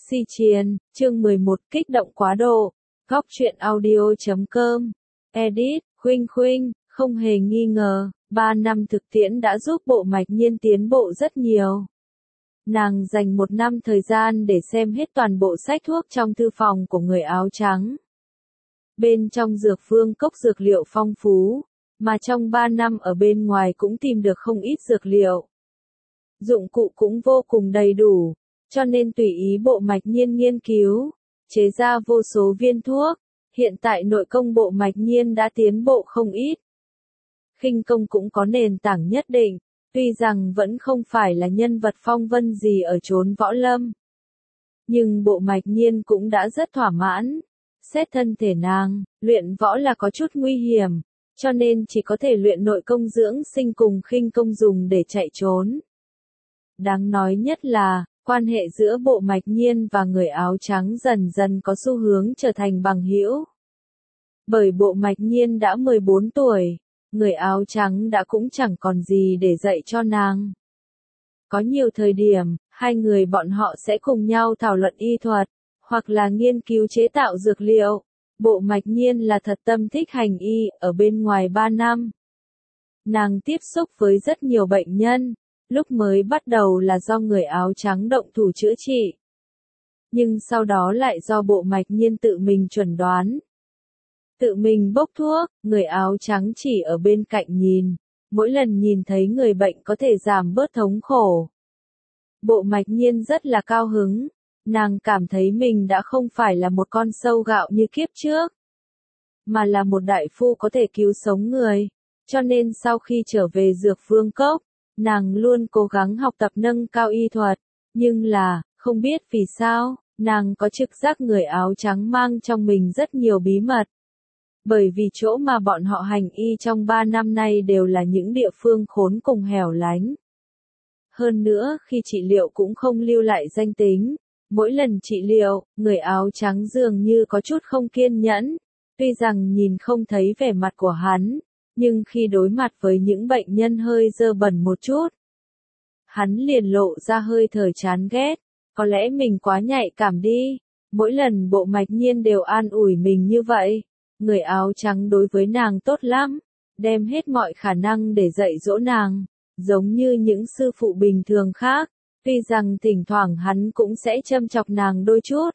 Si Chiên, chương 11, kích động quá độ. Góc truyện audio.com. Edit, Khuynh, không hề nghi ngờ, 3 năm thực tiễn đã giúp Bộ Mạch Nhiên tiến bộ rất nhiều. Nàng dành 1 năm thời gian để xem hết toàn bộ sách thuốc trong thư phòng của người áo trắng. Bên trong dược phương cốc dược liệu phong phú, mà trong 3 năm ở bên ngoài cũng tìm được không ít dược liệu. Dụng cụ cũng vô cùng đầy đủ, cho nên tùy ý Bộ Mạch Nhiên nghiên cứu, chế ra vô số viên thuốc. Hiện tại nội công Bộ Mạch Nhiên đã tiến bộ không ít. Khinh công cũng có nền tảng nhất định, tuy rằng vẫn không phải là nhân vật phong vân gì ở chốn võ lâm. Nhưng Bộ Mạch Nhiên cũng đã rất thỏa mãn. Xét thân thể nàng, luyện võ là có chút nguy hiểm, cho nên chỉ có thể luyện nội công dưỡng sinh cùng khinh công dùng để chạy trốn. Đáng nói nhất là, quan hệ giữa Bộ Mạch Nhiên và người áo trắng dần dần có xu hướng trở thành bằng hữu. Bởi Bộ Mạch Nhiên đã 14 tuổi, người áo trắng đã cũng chẳng còn gì để dạy cho nàng. Có nhiều thời điểm, hai người bọn họ sẽ cùng nhau thảo luận y thuật, hoặc là nghiên cứu chế tạo dược liệu. Bộ Mạch Nhiên là thật tâm thích hành y, ở bên ngoài 3 năm. Nàng tiếp xúc với rất nhiều bệnh nhân. Lúc mới bắt đầu là do người áo trắng động thủ chữa trị. Nhưng sau đó lại do Bộ Mạch Nhiên tự mình chuẩn đoán. Tự mình bốc thuốc, người áo trắng chỉ ở bên cạnh nhìn. Mỗi lần nhìn thấy người bệnh có thể giảm bớt thống khổ. Bộ Mạch Nhiên rất là cao hứng. Nàng cảm thấy mình đã không phải là một con sâu gạo như kiếp trước. Mà là một đại phu có thể cứu sống người. Cho nên sau khi trở về dược phương cốc, nàng luôn cố gắng học tập nâng cao y thuật, nhưng là, không biết vì sao, nàng có trực giác người áo trắng mang trong mình rất nhiều bí mật. Bởi vì chỗ mà bọn họ hành y trong 3 năm nay đều là những địa phương khốn cùng hẻo lánh. Hơn nữa, khi trị liệu cũng không lưu lại danh tính. Mỗi lần trị liệu, người áo trắng dường như có chút không kiên nhẫn. Tuy rằng nhìn không thấy vẻ mặt của hắn, nhưng khi đối mặt với những bệnh nhân hơi dơ bẩn một chút, hắn liền lộ ra hơi thở chán ghét. Có lẽ mình quá nhạy cảm đi. Mỗi lần Bộ Mạch Nhiên đều an ủi mình như vậy. Người áo trắng đối với nàng tốt lắm, đem hết mọi khả năng để dạy dỗ nàng, giống như những sư phụ bình thường khác. Tuy rằng thỉnh thoảng hắn cũng sẽ châm chọc nàng đôi chút.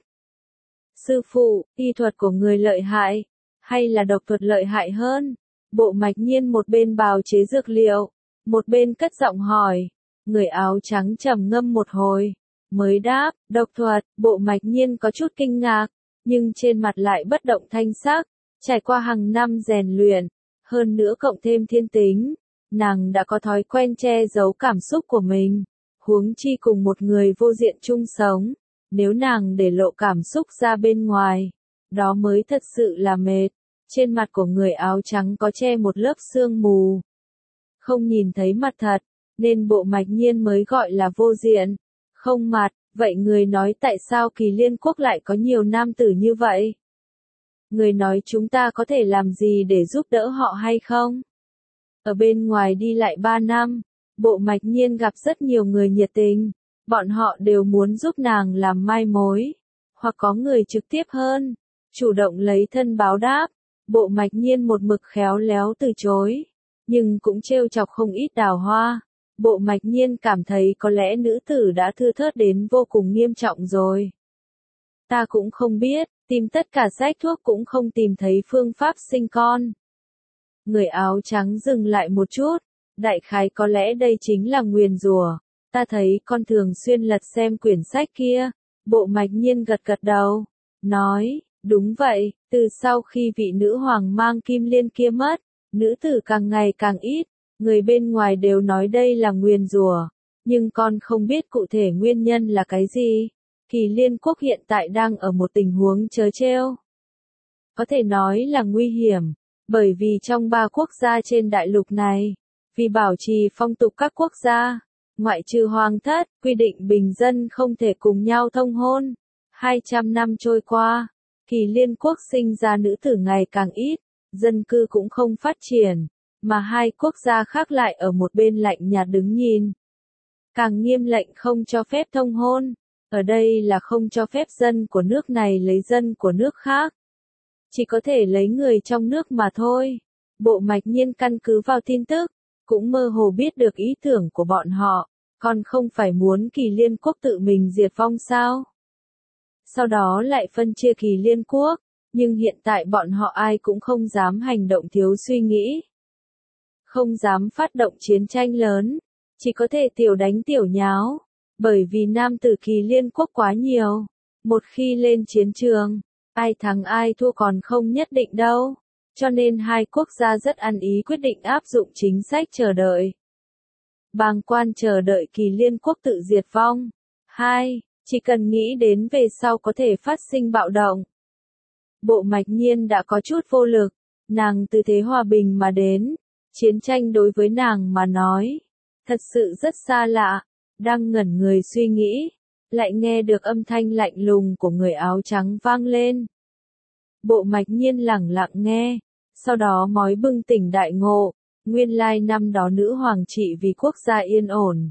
Sư phụ, y thuật của người lợi hại, hay là độc thuật lợi hại hơn? Bộ Mạch Nhiên một bên bào chế dược liệu, một bên cất giọng hỏi. Người áo trắng trầm ngâm một hồi, mới đáp, độc thuật. Bộ Mạch Nhiên có chút kinh ngạc, nhưng trên mặt lại bất động thanh sắc. Trải qua hàng năm rèn luyện, hơn nữa cộng thêm thiên tính, nàng đã có thói quen che giấu cảm xúc của mình. Huống chi cùng một người vô diện chung sống, nếu nàng để lộ cảm xúc ra bên ngoài, đó mới thật sự là mệt. Trên mặt của người áo trắng có che một lớp sương mù, không nhìn thấy mặt thật, nên Bộ Mạch Nhiên mới gọi là vô diện, không mặt. Vậy người nói tại sao Kỳ Liên Quốc lại có nhiều nam tử như vậy? Người nói chúng ta có thể làm gì để giúp đỡ họ hay không? Ở bên ngoài đi lại 3 năm, Bộ Mạch Nhiên gặp rất nhiều người nhiệt tình, bọn họ đều muốn giúp nàng làm mai mối, hoặc có người trực tiếp hơn, chủ động lấy thân báo đáp. Bộ Mạch Nhiên một mực khéo léo từ chối, nhưng cũng trêu chọc không ít đào hoa. Bộ Mạch Nhiên cảm thấy có lẽ nữ tử đã thưa thớt đến vô cùng nghiêm trọng rồi. Ta cũng không biết, tìm tất cả sách thuốc cũng không tìm thấy phương pháp sinh con. Người áo trắng dừng lại một chút, đại khái có lẽ đây chính là nguyền rủa. Ta thấy con thường xuyên lật xem quyển sách kia. Bộ Mạch Nhiên gật gật đầu, nói, đúng vậy, từ sau khi vị nữ hoàng mang kim liên kia mất, nữ tử càng ngày càng ít, người bên ngoài đều nói đây là nguyền rủa, nhưng con không biết cụ thể nguyên nhân là cái gì. Kỳ Liên Quốc hiện tại đang ở một tình huống trớ trêu. Có thể nói là nguy hiểm, bởi vì trong 3 quốc gia trên đại lục này, vì bảo trì phong tục các quốc gia, ngoại trừ hoàng thất, quy định bình dân không thể cùng nhau thông hôn. 200 năm trôi qua, Kỳ Liên Quốc sinh ra nữ tử ngày càng ít, dân cư cũng không phát triển, mà 2 quốc gia khác lại ở một bên lạnh nhạt đứng nhìn. Càng nghiêm lệnh không cho phép thông hôn. Ở đây là không cho phép dân của nước này lấy dân của nước khác. Chỉ có thể lấy người trong nước mà thôi. Bộ Mạch Nhiên căn cứ vào tin tức, cũng mơ hồ biết được ý tưởng của bọn họ, còn không phải muốn Kỳ Liên Quốc tự mình diệt vong sao? Sau đó lại phân chia Kỳ Liên Quốc, nhưng hiện tại bọn họ ai cũng không dám hành động thiếu suy nghĩ. Không dám phát động chiến tranh lớn, chỉ có thể tiểu đánh tiểu nháo, bởi vì nam tử Kỳ Liên Quốc quá nhiều. Một khi lên chiến trường, ai thắng ai thua còn không nhất định đâu. Cho nên hai quốc gia rất ăn ý quyết định áp dụng chính sách chờ đợi. Bàng quan chờ đợi Kỳ Liên Quốc tự diệt vong. 2. Chỉ cần nghĩ đến về sau có thể phát sinh bạo động. Bộ Mạch Nhiên đã có chút vô lực, nàng từ thế hòa bình mà đến, chiến tranh đối với nàng mà nói, thật sự rất xa lạ, đang ngẩn người suy nghĩ, lại nghe được âm thanh lạnh lùng của người áo trắng vang lên. Bộ Mạch Nhiên lẳng lặng nghe, sau đó mói bừng tỉnh đại ngộ, nguyên lai năm đó nữ hoàng trị vì quốc gia yên ổn.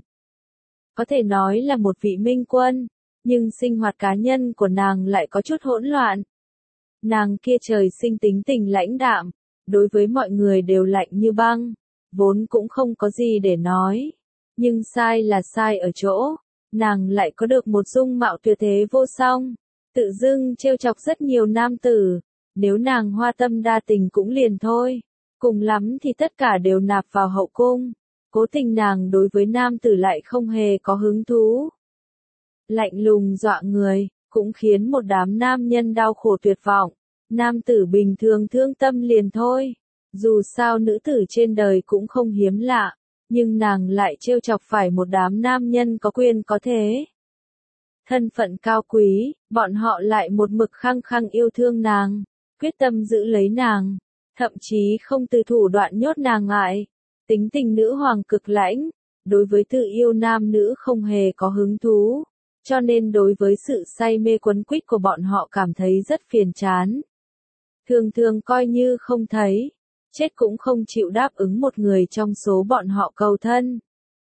Có thể nói là một vị minh quân, nhưng sinh hoạt cá nhân của nàng lại có chút hỗn loạn. Nàng kia trời sinh tính tình lãnh đạm, đối với mọi người đều lạnh như băng, vốn cũng không có gì để nói. Nhưng sai là sai ở chỗ, nàng lại có được một dung mạo tuyệt thế vô song, tự dưng trêu chọc rất nhiều nam tử, nếu nàng hoa tâm đa tình cũng liền thôi, cùng lắm thì tất cả đều nạp vào hậu cung, cố tình nàng đối với nam tử lại không hề có hứng thú. Lạnh lùng dọa người, cũng khiến một đám nam nhân đau khổ tuyệt vọng, nam tử bình thường thương tâm liền thôi, dù sao nữ tử trên đời cũng không hiếm lạ. Nhưng nàng lại trêu chọc phải một đám nam nhân có quyền có thế. Thân phận cao quý, bọn họ lại một mực khăng khăng yêu thương nàng, quyết tâm giữ lấy nàng, thậm chí không từ thủ đoạn nhốt nàng lại. Tính tình nữ hoàng cực lãnh, đối với tự yêu nam nữ không hề có hứng thú, cho nên đối với sự say mê quấn quýt của bọn họ cảm thấy rất phiền chán. Thường thường coi như không thấy. Chết cũng không chịu đáp ứng một người trong số bọn họ cầu thân.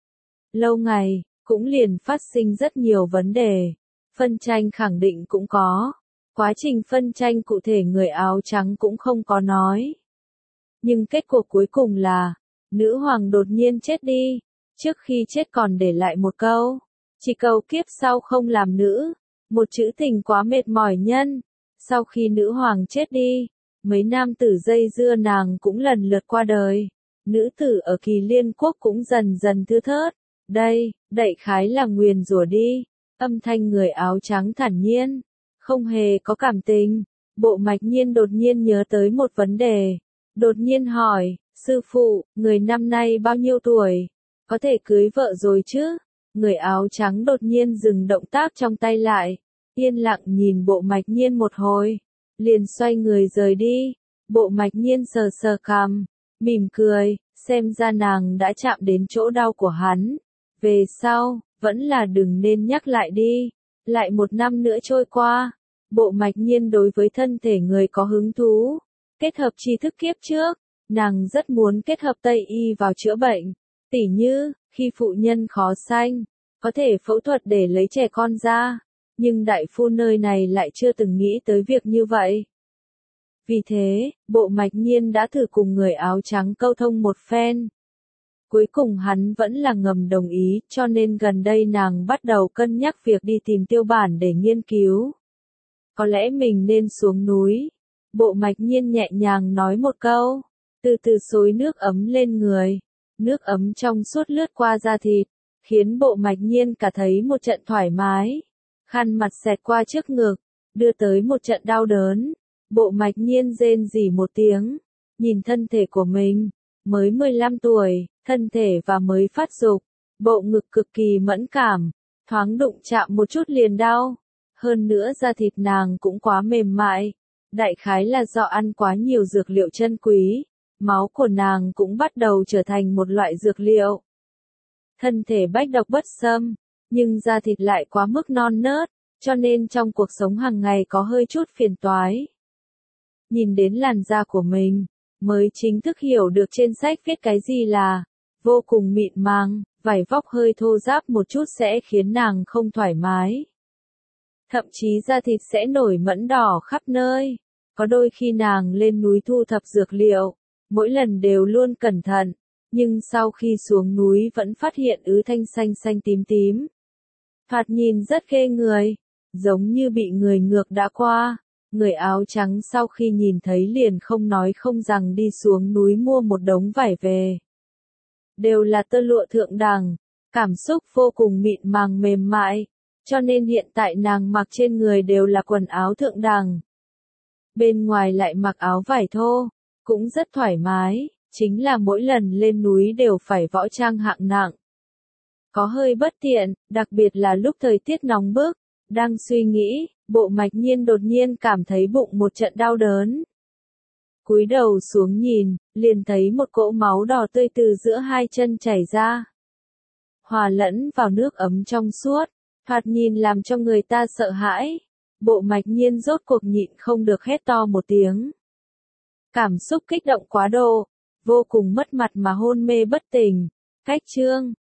Lâu ngày, cũng liền phát sinh rất nhiều vấn đề. Phân tranh khẳng định cũng có. Quá trình phân tranh cụ thể người áo trắng cũng không có nói. Nhưng kết cuộc cuối cùng là, nữ hoàng đột nhiên chết đi. Trước khi chết còn để lại một câu. Chỉ cầu kiếp sau không làm nữ. Một chữ tình quá mệt mỏi nhân. Sau khi nữ hoàng chết đi, mấy nam tử dây dưa nàng cũng lần lượt qua đời. Nữ tử ở Kỳ Liên Quốc cũng dần dần thưa thớt. Đây, đại khái là nguyền rủa đi. Âm thanh người áo trắng thản nhiên, không hề có cảm tình. Bộ Mạch Nhiên đột nhiên nhớ tới một vấn đề. Đột nhiên hỏi, sư phụ, người năm nay bao nhiêu tuổi? Có thể cưới vợ rồi chứ? Người áo trắng đột nhiên dừng động tác trong tay lại. Yên lặng nhìn Bộ Mạch Nhiên một hồi. Liền xoay người rời đi. Bộ Mạch Nhiên sờ sờ cằm, mỉm cười, xem ra nàng đã chạm đến chỗ đau của hắn. Về sau, vẫn là đừng nên nhắc lại đi. Lại một năm nữa trôi qua, Bộ Mạch Nhiên đối với thân thể người có hứng thú. Kết hợp tri thức kiếp trước, nàng rất muốn kết hợp Tây y vào chữa bệnh. Tỉ như, khi phụ nhân khó sanh, có thể phẫu thuật để lấy trẻ con ra. Nhưng đại phu nơi này lại chưa từng nghĩ tới việc như vậy. Vì thế, Bộ Mạch Nhiên đã thử cùng người áo trắng câu thông một phen. Cuối cùng hắn vẫn là ngầm đồng ý, cho nên gần đây nàng bắt đầu cân nhắc việc đi tìm Tiêu Bản để nghiên cứu. Có lẽ mình nên xuống núi. Bộ Mạch Nhiên nhẹ nhàng nói một câu, từ từ xối nước ấm lên người. Nước ấm trong suốt lướt qua da thịt, khiến Bộ Mạch Nhiên cả thấy một trận thoải mái. Khăn mặt xẹt qua trước ngực, đưa tới một trận đau đớn. Bộ Mạch Nhiên rên rỉ một tiếng, nhìn thân thể của mình, mới 15 tuổi, thân thể và mới phát dục, bộ ngực cực kỳ mẫn cảm, thoáng đụng chạm một chút liền đau. Hơn nữa da thịt nàng cũng quá mềm mại, đại khái là do ăn quá nhiều dược liệu chân quý, máu của nàng cũng bắt đầu trở thành một loại dược liệu. Thân thể bách độc bất xâm, nhưng da thịt lại quá mức non nớt, cho nên trong cuộc sống hàng ngày có hơi chút phiền toái. Nhìn đến làn da của mình, mới chính thức hiểu được trên sách viết cái gì là vô cùng mịn màng, vải vóc hơi thô ráp một chút sẽ khiến nàng không thoải mái. thậm chí da thịt sẽ nổi mẫn đỏ khắp nơi. Có đôi khi nàng lên núi thu thập dược liệu, mỗi lần đều luôn cẩn thận, nhưng sau khi xuống núi vẫn phát hiện ứ thanh xanh xanh tím tím. Thoạt nhìn rất ghê người, giống như bị người ngược đã qua. Người áo trắng sau khi nhìn thấy liền không nói không rằng đi xuống núi mua một đống vải về. Đều là tơ lụa thượng đẳng, cảm xúc vô cùng mịn màng mềm mại, cho nên hiện tại nàng mặc trên người đều là quần áo thượng đẳng. Bên ngoài lại mặc áo vải thô, cũng rất thoải mái, chính là mỗi lần lên núi đều phải võ trang hạng nặng. Có hơi bất tiện, đặc biệt là lúc thời tiết nóng bức, đang suy nghĩ, Bộ Mạch Nhiên đột nhiên cảm thấy bụng một trận đau đớn. Cúi đầu xuống nhìn, liền thấy một cỗ máu đỏ tươi từ giữa hai chân chảy ra. Hòa lẫn vào nước ấm trong suốt, thoạt nhìn làm cho người ta sợ hãi. Bộ Mạch Nhiên rốt cuộc nhịn không được hét to một tiếng. Cảm xúc kích động quá độ, vô cùng mất mặt mà hôn mê bất tỉnh. Cách chương